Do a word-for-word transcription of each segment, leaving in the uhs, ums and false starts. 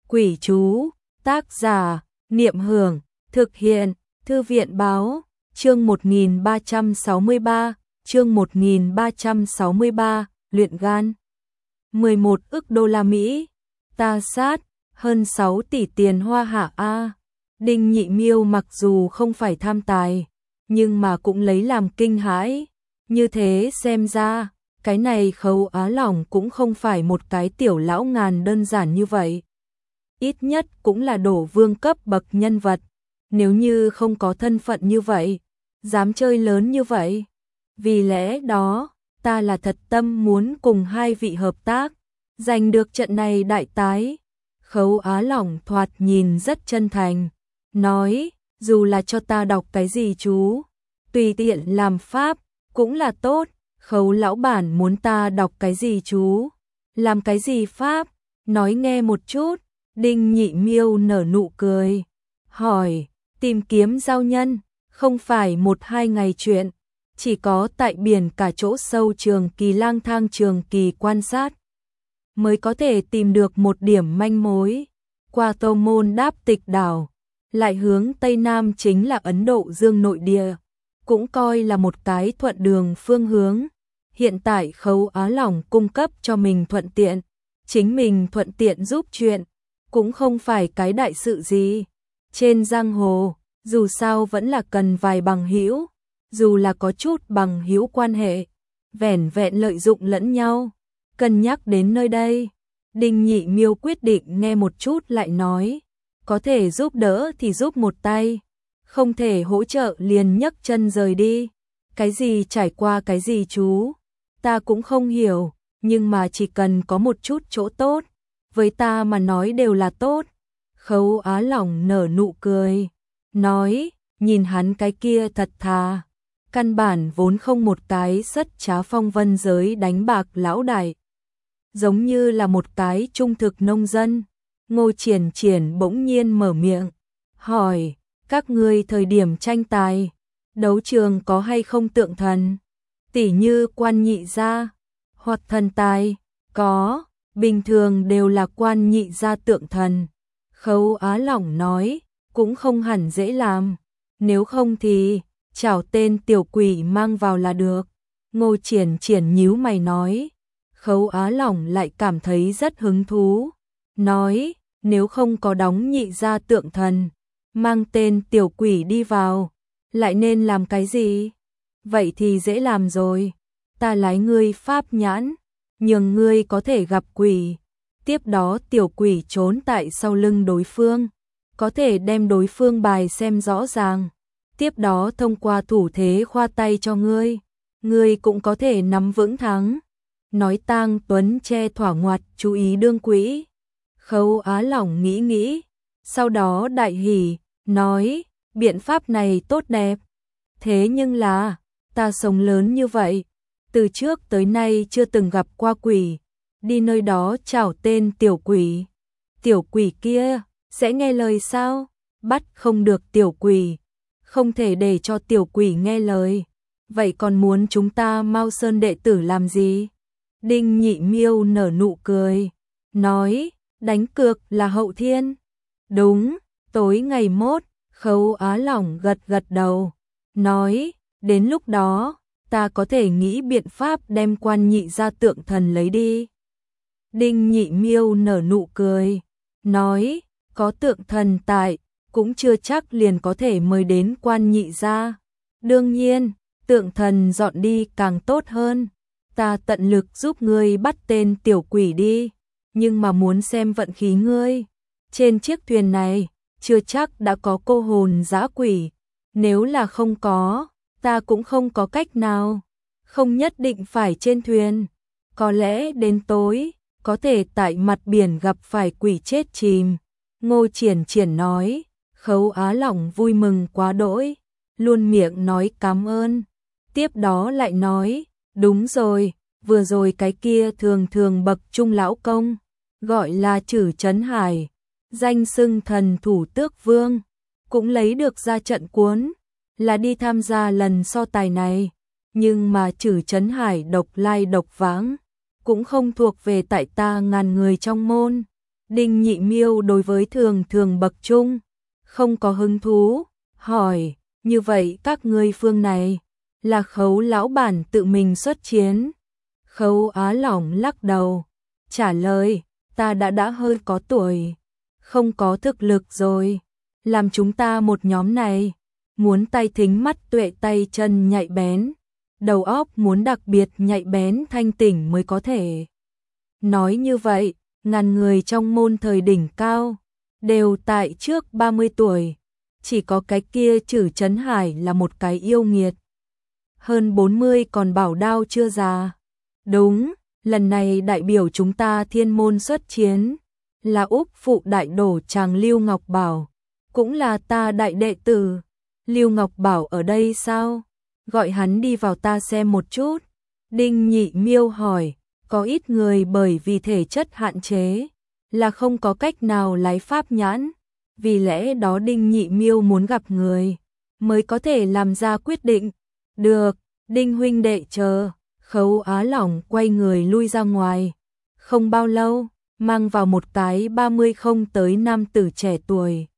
Quỷ chú, tác giả, Niệm Hưởng, thực hiện, Thư viện báo, chương một nghìn ba trăm sáu mươi ba, chương một nghìn ba trăm sáu mươi ba, luyện gan. mười một ức đô la Mỹ, ta sát, hơn sáu tỷ tiền hoa hạ A. Đinh Nhị Miêu mặc dù không phải tham tài, nhưng mà cũng lấy làm kinh hãi. Như thế xem ra, cái này Khấu Á Lỏng cũng không phải một cái tiểu lão ngàn đơn giản như vậy. Ít nhất cũng là đổ vương cấp bậc nhân vật. Nếu như không có thân phận như vậy, dám chơi lớn như vậy. Vì lẽ đó, ta là thật tâm muốn cùng hai vị hợp tác, giành được trận này đại tái. Khấu Á Lỏng thoạt nhìn rất chân thành, nói, dù là cho ta đọc cái gì chú, tùy tiện làm pháp, cũng là tốt. Khấu lão bản muốn ta đọc cái gì chú, làm cái gì pháp, nói nghe một chút. Đinh Nhị Miêu nở nụ cười, hỏi, tìm kiếm giao nhân, không phải một hai ngày chuyện, chỉ có tại biển cả chỗ sâu trường kỳ lang thang trường kỳ quan sát, mới có thể tìm được một điểm manh mối. Qua Tô Môn Đáp Tịch đảo, lại hướng Tây Nam chính là Ấn Độ Dương nội địa, cũng coi là một cái thuận đường phương hướng. Hiện tại Khấu Á Lỏng cung cấp cho mình thuận tiện, chính mình thuận tiện giúp chuyện, cũng không phải cái đại sự gì. Trên giang hồ, dù sao vẫn là cần vài bằng hữu, dù là có chút bằng hữu quan hệ, vẻn vẹn lợi dụng lẫn nhau. Cân nhắc đến nơi đây, Đinh Nhị Miêu quyết định nghe một chút lại nói, có thể giúp đỡ thì giúp một tay, không thể hỗ trợ liền nhấc chân rời đi. Cái gì trải qua cái gì chú, ta cũng không hiểu, nhưng mà chỉ cần có một chút chỗ tốt, với ta mà nói đều là tốt. Khấu Á Lỏng nở nụ cười, nói, nhìn hắn cái kia thật thà, căn bản vốn không một cái sất trá phong vân giới đánh bạc lão đại, giống như là một cái trung thực nông dân. Ngô Triển Triển bỗng nhiên mở miệng, hỏi, các ngươi thời điểm tranh tài, đấu trường có hay không tượng thần, tỉ như Quan Nhị gia, hoặc thần tài? Có, bình thường đều là Quan Nhị gia tượng thần. Khấu Á Lỏng nói, cũng không hẳn dễ làm, nếu không thì chảo tên tiểu quỷ mang vào là được. Ngô Triển Triển nhíu mày nói. Khấu Á Lỏng lại cảm thấy rất hứng thú, nói, nếu không có đóng nhị gia tượng thần, mang tên tiểu quỷ đi vào, lại nên làm cái gì? Vậy thì dễ làm rồi, ta lái ngươi pháp nhãn, nhường ngươi có thể gặp quỷ, tiếp đó tiểu quỷ trốn tại sau lưng đối phương, có thể đem đối phương bài xem rõ ràng, tiếp đó thông qua thủ thế khoa tay cho ngươi, ngươi cũng có thể nắm vững thắng. Nói Tang Tuấn che thỏa ngoặt chú ý đương quỹ. Khấu Á Lỏng nghĩ nghĩ, sau đó đại hỉ, nói, biện pháp này tốt đẹp. Thế nhưng là, ta sống lớn như vậy, từ trước tới nay chưa từng gặp qua quỷ, đi nơi đó chảo tên tiểu quỷ. Tiểu quỷ kia, sẽ nghe lời sao? Bắt không được tiểu quỷ, không thể để cho tiểu quỷ nghe lời. Vậy còn muốn chúng ta Mao Sơn đệ tử làm gì? Đinh Nhị Miêu nở nụ cười, nói, đánh cược là hậu thiên. Đúng, tối ngày mốt. Khấu Á Lỏng gật gật đầu, nói, đến lúc đó, ta có thể nghĩ biện pháp đem Quan Nhị gia tượng thần lấy đi. Đinh Nhị Miêu nở nụ cười, nói, có tượng thần tại, cũng chưa chắc liền có thể mời đến Quan Nhị gia. Đương nhiên, tượng thần dọn đi càng tốt hơn. Ta tận lực giúp ngươi bắt tên tiểu quỷ đi, nhưng mà muốn xem vận khí ngươi. Trên chiếc thuyền này, chưa chắc đã có cô hồn dã quỷ, nếu là không có, ta cũng không có cách nào. Không nhất định phải trên thuyền, có lẽ đến tối, có thể tại mặt biển gặp phải quỷ chết chìm. Ngô Triển Triển nói. Khấu Á Lỏng vui mừng quá đỗi, luôn miệng nói cảm ơn. Tiếp đó lại nói, đúng rồi, vừa rồi cái kia thường thường bậc trung lão công, gọi là Trử Trấn Hải, danh xưng thần thủ tước vương, cũng lấy được ra trận cuốn, là đi tham gia lần so tài này. Nhưng mà Trử Trấn Hải độc lai độc vãng, cũng không thuộc về tại ta ngàn người trong môn. Đinh Nhị Miêu đối với thường thường bậc trung không có hứng thú, hỏi, như vậy các ngươi phương này là Khấu lão bản tự mình xuất chiến? Khấu Á Lỏng lắc đầu, trả lời, ta đã đã hơi có tuổi, không có thực lực rồi, làm chúng ta một nhóm này, muốn tay thính mắt tuệ tay chân nhạy bén, đầu óc muốn đặc biệt nhạy bén thanh tỉnh mới có thể. Nói như vậy, ngàn người trong môn thời đỉnh cao, đều tại trước ba mươi tuổi, chỉ có cái kia Trử Chấn Hải là một cái yêu nghiệt. Hơn bốn mươi còn bảo đao chưa già. Đúng, lần này đại biểu chúng ta thiên môn xuất chiến, là Úc phụ đại đổ chàng Lưu Ngọc Bảo, cũng là ta đại đệ tử. Lưu Ngọc Bảo ở đây sao? Gọi hắn đi vào ta xem một chút. Đinh Nhị Miêu hỏi, có ít người bởi vì thể chất hạn chế, là không có cách nào lái pháp nhãn, vì lẽ đó Đinh Nhị Miêu muốn gặp người, mới có thể làm ra quyết định. Được, Đinh huynh đệ chờ. Khấu Á Lỏng quay người lui ra ngoài. Không bao lâu, mang vào một cái ba mươi không tới nam tử trẻ tuổi.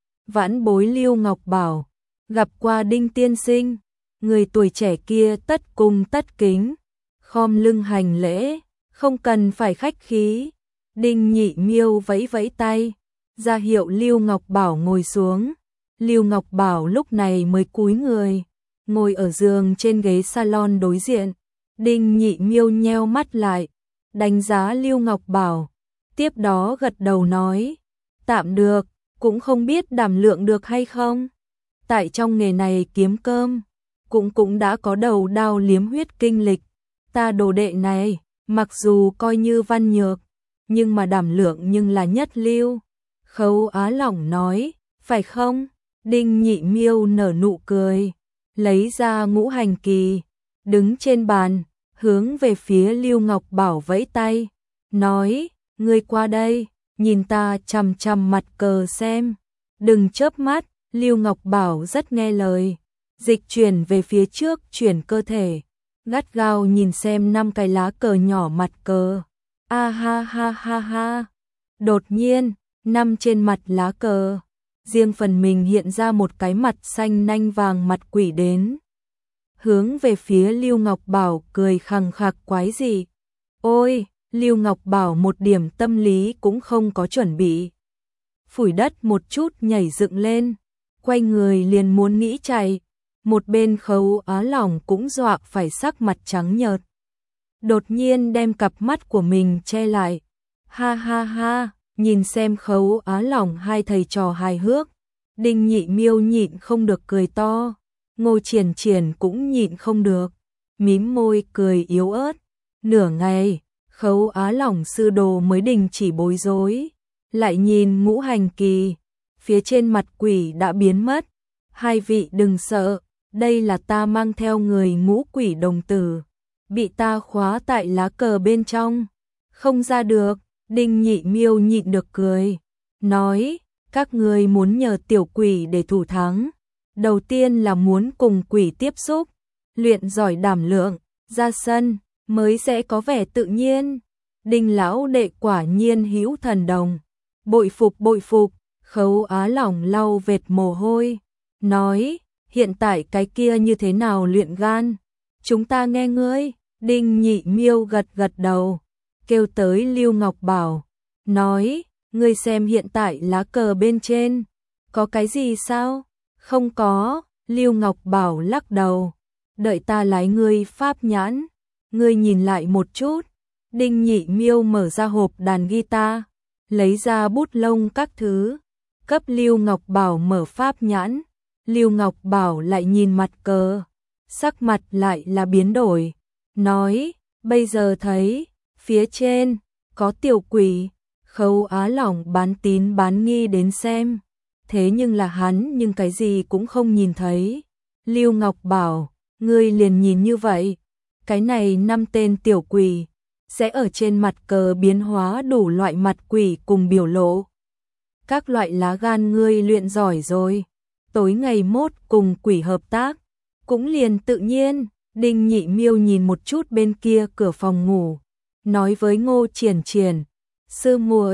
Vãn bối Lưu Ngọc Bảo, gặp qua Đinh tiên sinh. Người tuổi trẻ kia tất cung tất kính, khom lưng hành lễ, không cần phải khách khí. Đinh Nhị Miêu vẫy vẫy tay, ra hiệu Lưu Ngọc Bảo ngồi xuống. Lưu Ngọc Bảo lúc này mới cúi người, ngồi ở giường trên ghế salon đối diện. Đinh Nhị Miêu nheo mắt lại, đánh giá Lưu Ngọc Bảo, tiếp đó gật đầu nói, tạm được, cũng không biết đảm lượng được hay không. Tại trong nghề này kiếm cơm, cũng cũng đã có đầu đao liếm huyết kinh lịch. Ta đồ đệ này, mặc dù coi như văn nhược, nhưng mà đảm lượng nhưng là nhất lưu. Khấu Á Lỏng nói, phải không? Đinh Nhị Miêu nở nụ cười, lấy ra ngũ hành kỳ, đứng trên bàn, hướng về phía Lưu Ngọc Bảo vẫy tay, nói, ngươi qua đây, nhìn ta chằm chằm mặt cờ xem, đừng chớp mắt. Lưu Ngọc Bảo rất nghe lời, dịch chuyển về phía trước chuyển cơ thể, gắt gao nhìn xem năm cái lá cờ nhỏ mặt cờ. A ha ha ha ha. Đột nhiên, năm trên mặt lá cờ, riêng phần mình hiện ra một cái mặt xanh nanh vàng mặt quỷ đến. Hướng về phía Lưu Ngọc Bảo cười khằng khặc quái gì. Ôi, Lưu Ngọc Bảo một điểm tâm lý cũng không có chuẩn bị. Phủi đất một chút nhảy dựng lên, quay người liền muốn nghĩ chạy. Một bên Khấu Á Lỏng cũng dọa phải sắc mặt trắng nhợt. Đột nhiên đem cặp mắt của mình che lại. Ha ha ha, nhìn xem Khấu Á Lỏng hai thầy trò hài hước. Đinh Nhị Miêu nhịn không được cười to. Ngô Triển Triển cũng nhịn không được, mím môi cười yếu ớt. Nửa ngày, Khấu Á Lỏng sư đồ mới đình chỉ bối rối, lại nhìn ngũ hành kỳ, phía trên mặt quỷ đã biến mất. Hai vị đừng sợ, đây là ta mang theo người ngũ quỷ đồng tử, bị ta khóa tại lá cờ bên trong, không ra được. Đinh Nhị Miêu nhịn được cười, nói, các ngươi muốn nhờ tiểu quỷ để thủ thắng. Đầu tiên là muốn cùng quỷ tiếp xúc, luyện giỏi đảm lượng, ra sân, mới sẽ có vẻ tự nhiên. Đinh lão đệ quả nhiên hữu thần đồng, bội phục bội phục. Khấu Á Lỏng lau vệt mồ hôi, nói, hiện tại cái kia như thế nào luyện gan? Chúng ta nghe ngươi. Đinh Nhị Miêu gật gật đầu, kêu tới Lưu Ngọc Bảo, nói, ngươi xem hiện tại lá cờ bên trên, có cái gì sao? Không có. Lưu Ngọc Bảo lắc đầu, đợi ta lái ngươi pháp nhãn, ngươi nhìn lại một chút. Đinh Nhị Miêu mở ra hộp đàn guitar, lấy ra bút lông các thứ, cấp Lưu Ngọc Bảo mở pháp nhãn. Lưu Ngọc Bảo lại nhìn mặt cờ, sắc mặt lại là biến đổi, nói, bây giờ thấy, phía trên, có tiểu quỷ. Khấu Á Lỏng bán tín bán nghi đến xem, thế nhưng là hắn nhưng cái gì cũng không nhìn thấy. Lưu Ngọc Bảo, ngươi liền nhìn như vậy, cái này năm tên tiểu quỷ, sẽ ở trên mặt cờ biến hóa đủ loại mặt quỷ cùng biểu lộ. Các loại lá gan ngươi luyện giỏi rồi, tối ngày mốt cùng quỷ hợp tác, cũng liền tự nhiên. Đinh Nhị Miêu nhìn một chút bên kia cửa phòng ngủ, nói với Ngô Triển Triển, sư muội,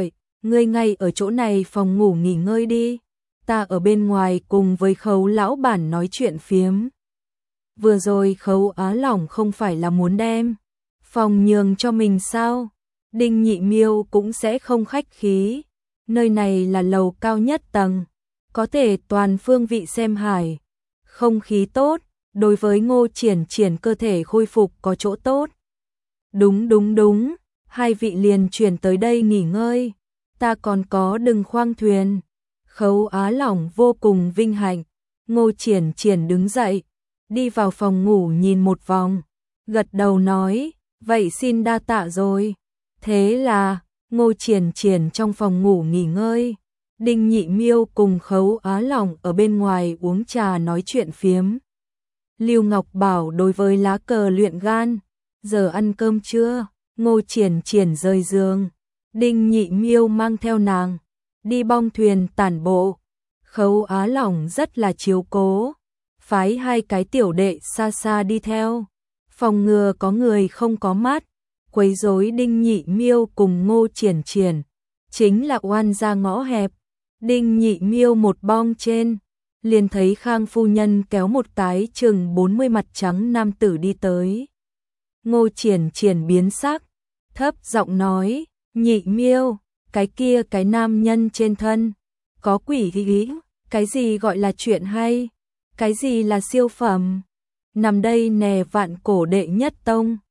ngươi ngay ở chỗ này phòng ngủ nghỉ ngơi đi, ta ở bên ngoài cùng với Khấu lão bản nói chuyện phiếm. Vừa rồi Khấu Á Lỏng không phải là muốn đem phòng nhường cho mình sao? Đinh Nhị Miêu cũng sẽ không khách khí. Nơi này là lầu cao nhất tầng, có thể toàn phương vị xem hải. Không khí tốt, đối với Ngô Triển Triển cơ thể khôi phục có chỗ tốt. Đúng đúng đúng, hai vị liền chuyển tới đây nghỉ ngơi. Ta còn có đừng khoang thuyền. Khấu Á Lỏng vô cùng vinh hạnh. Ngô Triển Triển đứng dậy, đi vào phòng ngủ nhìn một vòng, gật đầu nói, vậy xin đa tạ rồi. Thế là, Ngô Triển Triển trong phòng ngủ nghỉ ngơi. Đinh Nhị Miêu cùng Khấu Á Lỏng ở bên ngoài uống trà nói chuyện phiếm. Lưu Ngọc Bảo đối với lá cờ luyện gan, giờ ăn cơm chưa? Ngô Triển Triển rời giường, Đinh Nhị Miêu mang theo nàng, đi bong thuyền tản bộ. Khấu Á Lỏng rất là chiếu cố, phái hai cái tiểu đệ xa xa đi theo, phòng ngừa có người không có mắt, quấy rối Đinh Nhị Miêu cùng Ngô Triển Triển, chính là oan ra ngõ hẹp. Đinh Nhị Miêu một bong trên, liền thấy Khang phu nhân kéo một cái chừng bốn mươi mặt trắng nam tử đi tới. Ngô Triển Triển biến sắc, thấp giọng nói, Nhị Miêu, cái kia cái nam nhân trên thân, có quỷ ý, cái gì gọi là chuyện hay, cái gì là siêu phẩm, nằm đây nè vạn cổ đệ nhất tông.